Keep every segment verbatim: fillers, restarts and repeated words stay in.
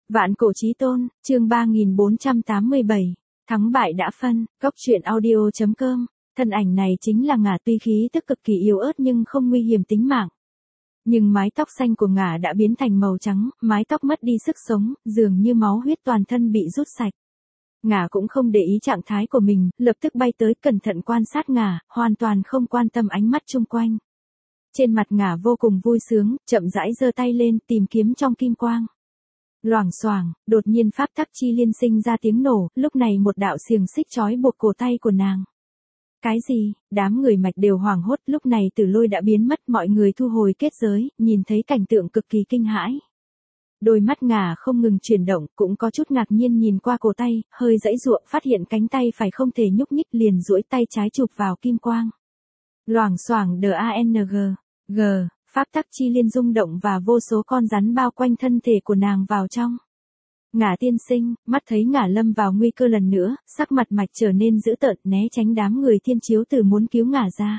Vạn cổ chí tôn, chương ba nghìn bốn trăm tám mươi bảy, thắng bại đã phân, cốc truyện audio chấm com, thân ảnh này chính là Ngả, tuy khí tức cực kỳ yếu ớt nhưng không nguy hiểm tính mạng. Nhưng mái tóc xanh của Ngả đã biến thành màu trắng, mái tóc mất đi sức sống, dường như máu huyết toàn thân bị rút sạch. Ngả cũng không để ý trạng thái của mình, lập tức bay tới cẩn thận quan sát Ngả, hoàn toàn không quan tâm ánh mắt chung quanh. Trên mặt Ngả vô cùng vui sướng, chậm rãi giơ tay lên tìm kiếm trong kim quang. Loảng xoảng, đột nhiên pháp tắc chi liên sinh ra tiếng nổ, lúc này một đạo xiềng xích trói buộc cổ tay của nàng. Cái gì? Đám người mạch đều hoảng hốt, lúc này Tử Lôi đã biến mất, mọi người thu hồi kết giới, nhìn thấy cảnh tượng cực kỳ kinh hãi. Đôi mắt Ngả không ngừng chuyển động, cũng có chút ngạc nhiên nhìn qua cổ tay, hơi giãy giụa, phát hiện cánh tay phải không thể nhúc nhích, liền duỗi tay trái chụp vào kim quang. Loảng xoảng đang, g, pháp tắc chi liên rung động và vô số con rắn bao quanh thân thể của nàng vào trong. Ngả tiên sinh, mắt thấy Ngả lâm vào nguy cơ lần nữa, sắc mặt mạch trở nên dữ tợn, né tránh đám người thiên chiếu tử muốn cứu Ngả ra.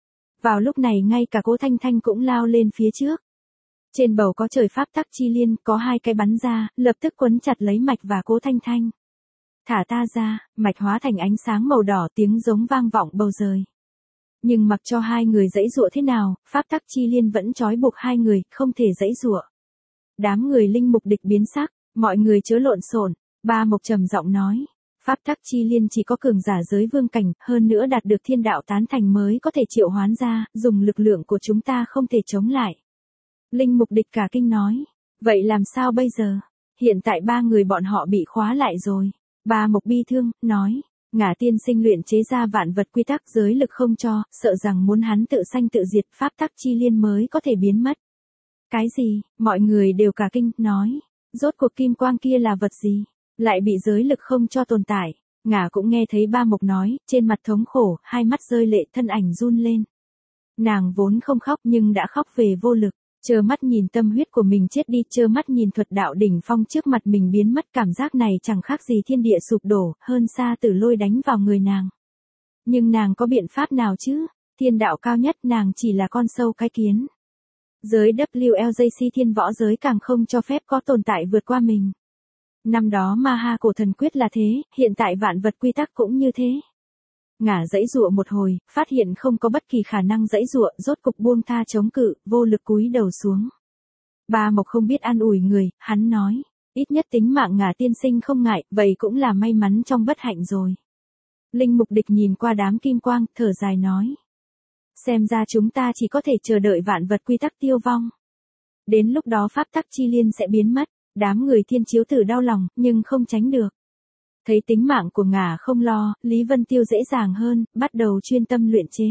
Vào lúc này ngay cả Cố Thanh Thanh cũng lao lên phía trước. Trên bầu có trời pháp tắc chi liên, có hai cái bắn ra, lập tức quấn chặt lấy mạch và Cố Thanh Thanh. Thả ta ra, mạch hóa thành ánh sáng màu đỏ, tiếng giống vang vọng bầu trời. Nhưng mặc cho hai người giãy giụa thế nào, pháp tắc chi liên vẫn trói buộc hai người, không thể giãy giụa. Đám người linh mục địch biến sắc, mọi người chớ lộn xộn, Ba Mộc trầm giọng nói, pháp tắc chi liên chỉ có cường giả giới vương cảnh, hơn nữa đạt được thiên đạo tán thành mới có thể triệu hoán ra, dùng lực lượng của chúng ta không thể chống lại. Linh mục địch cả kinh nói, vậy làm sao bây giờ? Hiện tại ba người bọn họ bị khóa lại rồi. Ba Mộc bi thương, nói, Ngả tiên sinh luyện chế ra vạn vật quy tắc giới lực không cho, sợ rằng muốn hắn tự sanh tự diệt, pháp tắc chi liên mới có thể biến mất. Cái gì? Mọi người đều cả kinh, nói, rốt cuộc kim quang kia là vật gì? Lại bị giới lực không cho tồn tại. Ngả cũng nghe thấy Ba Mộc nói, trên mặt thống khổ, hai mắt rơi lệ, thân ảnh run lên. Nàng vốn không khóc nhưng đã khóc về vô lực. Trơ mắt nhìn tâm huyết của mình chết đi, trơ mắt nhìn thuật đạo đỉnh phong trước mặt mình biến mất, cảm giác này chẳng khác gì thiên địa sụp đổ, hơn xa Tử Lôi đánh vào người nàng. Nhưng nàng có biện pháp nào chứ? Thiên đạo cao nhất, nàng chỉ là con sâu cái kiến. Giới W L J C thiên võ giới càng không cho phép có tồn tại vượt qua mình. Năm đó Ma Ha cổ thần quyết là thế, hiện tại vạn vật quy tắc cũng như thế. Ngả giãy giụa một hồi, phát hiện không có bất kỳ khả năng giãy giụa, rốt cục buông tha chống cự, vô lực cúi đầu xuống. Ba Mộc không biết an ủi người, hắn nói, ít nhất tính mạng Ngả tiên sinh không ngại, vậy cũng là may mắn trong bất hạnh rồi. Linh mục địch nhìn qua đám kim quang, thở dài nói, xem ra chúng ta chỉ có thể chờ đợi vạn vật quy tắc tiêu vong. Đến lúc đó pháp tắc chi liên sẽ biến mất, đám người thiên chiếu tử đau lòng, nhưng không tránh được. Thấy tính mạng của Ngả không lo, Lý Vân Tiêu dễ dàng hơn, bắt đầu chuyên tâm luyện chế.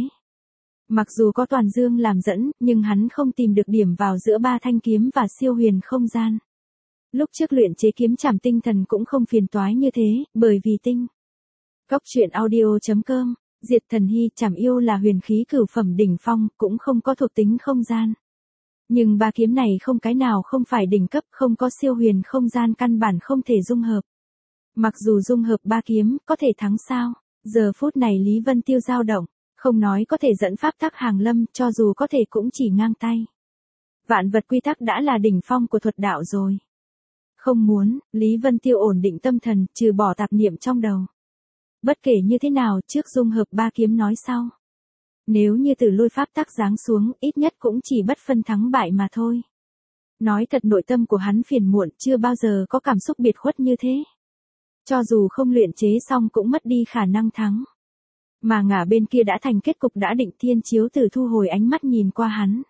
Mặc dù có Toàn Dương làm dẫn, nhưng hắn không tìm được điểm vào giữa ba thanh kiếm và siêu huyền không gian. Lúc trước luyện chế kiếm trảm tinh thần cũng không phiền toái như thế, bởi vì tinh. Cốc truyện audio chấm com, Diệt Thần Hy trảm yêu là huyền khí cửu phẩm đỉnh phong, cũng không có thuộc tính không gian. Nhưng ba kiếm này không cái nào không phải đỉnh cấp, không có siêu huyền không gian căn bản không thể dung hợp. Mặc dù dung hợp ba kiếm, có thể thắng sao? Giờ phút này Lý Vân Tiêu dao động, không nói có thể dẫn pháp tắc hàng lâm, cho dù có thể cũng chỉ ngang tay. Vạn vật quy tắc đã là đỉnh phong của thuật đạo rồi. Không muốn, Lý Vân Tiêu ổn định tâm thần, trừ bỏ tạp niệm trong đầu. Bất kể như thế nào, trước dung hợp ba kiếm nói sau. Nếu như Tử Lôi pháp tắc giáng xuống, ít nhất cũng chỉ bất phân thắng bại mà thôi. Nói thật, nội tâm của hắn phiền muộn, chưa bao giờ có cảm xúc biệt khuất như thế. Cho dù không luyện chế xong cũng mất đi khả năng thắng. Mà Ngả bên kia đã thành kết cục đã định, thiên chiếu tử thu hồi ánh mắt nhìn qua hắn.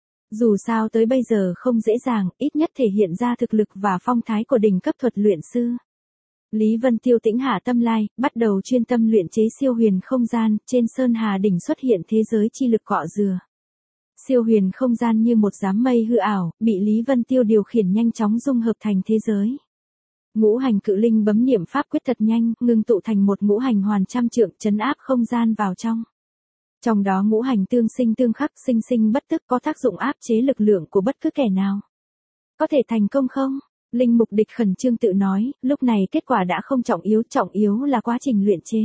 Dù sao tới bây giờ không dễ dàng, ít nhất thể hiện ra thực lực và phong thái của đỉnh cấp thuật luyện sư. Lý Vân Tiêu tĩnh hạ tâm lai, bắt đầu chuyên tâm luyện chế siêu huyền không gian, trên Sơn Hà đỉnh xuất hiện thế giới chi lực cọ dừa. Siêu huyền không gian như một đám mây hư ảo, bị Lý Vân Tiêu điều khiển nhanh chóng dung hợp thành thế giới. Ngũ hành cự linh bấm niệm pháp quyết thật nhanh, ngưng tụ thành một ngũ hành hoàn trăm trượng, trấn áp không gian vào trong. Trong đó ngũ hành tương sinh tương khắc, sinh sinh bất tức, có tác dụng áp chế lực lượng của bất cứ kẻ nào. Có thể thành công không? Linh mục địch khẩn trương tự nói, lúc này kết quả đã không trọng yếu, trọng yếu là quá trình luyện chế.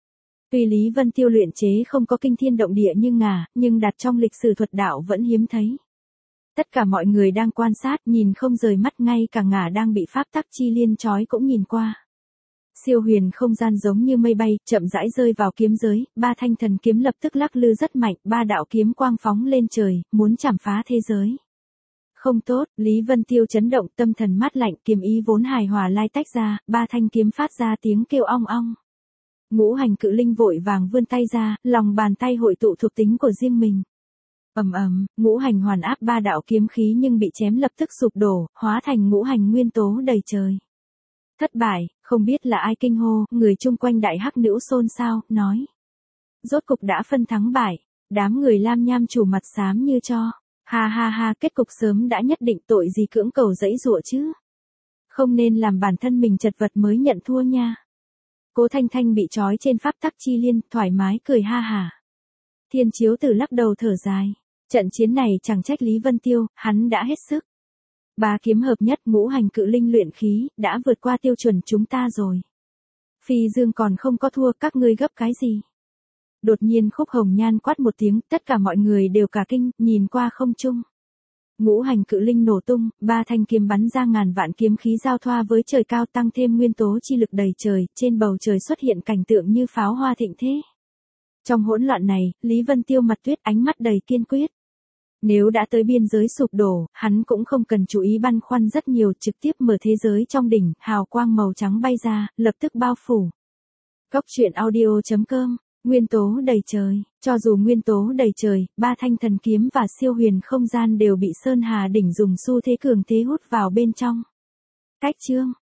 Tuy Lý Vân Tiêu luyện chế không có kinh thiên động địa như Ngả, nhưng đặt trong lịch sử thuật đạo vẫn hiếm thấy. Tất cả mọi người đang quan sát, nhìn không rời mắt, ngay cả ngả đang bị pháp tắc chi liên trói cũng nhìn qua. Siêu huyền không gian giống như mây bay, chậm rãi rơi vào kiếm giới, ba thanh thần kiếm lập tức lắc lư rất mạnh, ba đạo kiếm quang phóng lên trời, muốn chảm phá thế giới. Không tốt, Lý Vân Tiêu chấn động, tâm thần mát lạnh, kiếm ý vốn hài hòa lai tách ra, ba thanh kiếm phát ra tiếng kêu ong ong. Ngũ hành cự linh vội vàng vươn tay ra, lòng bàn tay hội tụ thuộc tính của riêng mình. Ầm ầm, ngũ hành hoàn áp ba đạo kiếm khí nhưng bị chém lập tức sụp đổ, hóa thành ngũ hành nguyên tố đầy trời. Thất bại, không biết là ai kinh hô, người chung quanh đại hắc nữ xôn xao, nói. Rốt cục đã phân thắng bại, đám người lam nham chủ mặt xám như cho. Ha ha ha, kết cục sớm đã nhất định, tội gì cưỡng cầu dãy dụa chứ. Không nên làm bản thân mình chật vật mới nhận thua nha. Cố Thanh Thanh bị trói trên pháp tắc chi liên, thoải mái cười ha hả. Thiên Chiếu Tử lắc đầu thở dài. Trận chiến này chẳng trách Lý Vân Tiêu, hắn đã hết sức. Ba kiếm hợp nhất, ngũ hành cự linh luyện khí, đã vượt qua tiêu chuẩn chúng ta rồi. Phi Dương còn không có thua, các ngươi gấp cái gì? Đột nhiên Khúc Hồng Nhan quát một tiếng, tất cả mọi người đều cả kinh, nhìn qua không trung. Ngũ hành cự linh nổ tung, ba thanh kiếm bắn ra ngàn vạn kiếm khí giao thoa với trời cao, tăng thêm nguyên tố chi lực đầy trời, trên bầu trời xuất hiện cảnh tượng như pháo hoa thịnh thế. Trong hỗn loạn này, Lý Vân Tiêu mặt tuyết, ánh mắt đầy kiên quyết. Nếu đã tới biên giới sụp đổ, hắn cũng không cần chú ý băn khoăn rất nhiều, trực tiếp mở thế giới trong đỉnh, hào quang màu trắng bay ra, lập tức bao phủ. Cốc truyện audio chấm com, nguyên tố đầy trời, cho dù nguyên tố đầy trời, ba thanh thần kiếm và siêu huyền không gian đều bị Sơn Hà đỉnh dùng xu thế cường thế hút vào bên trong. Cách chương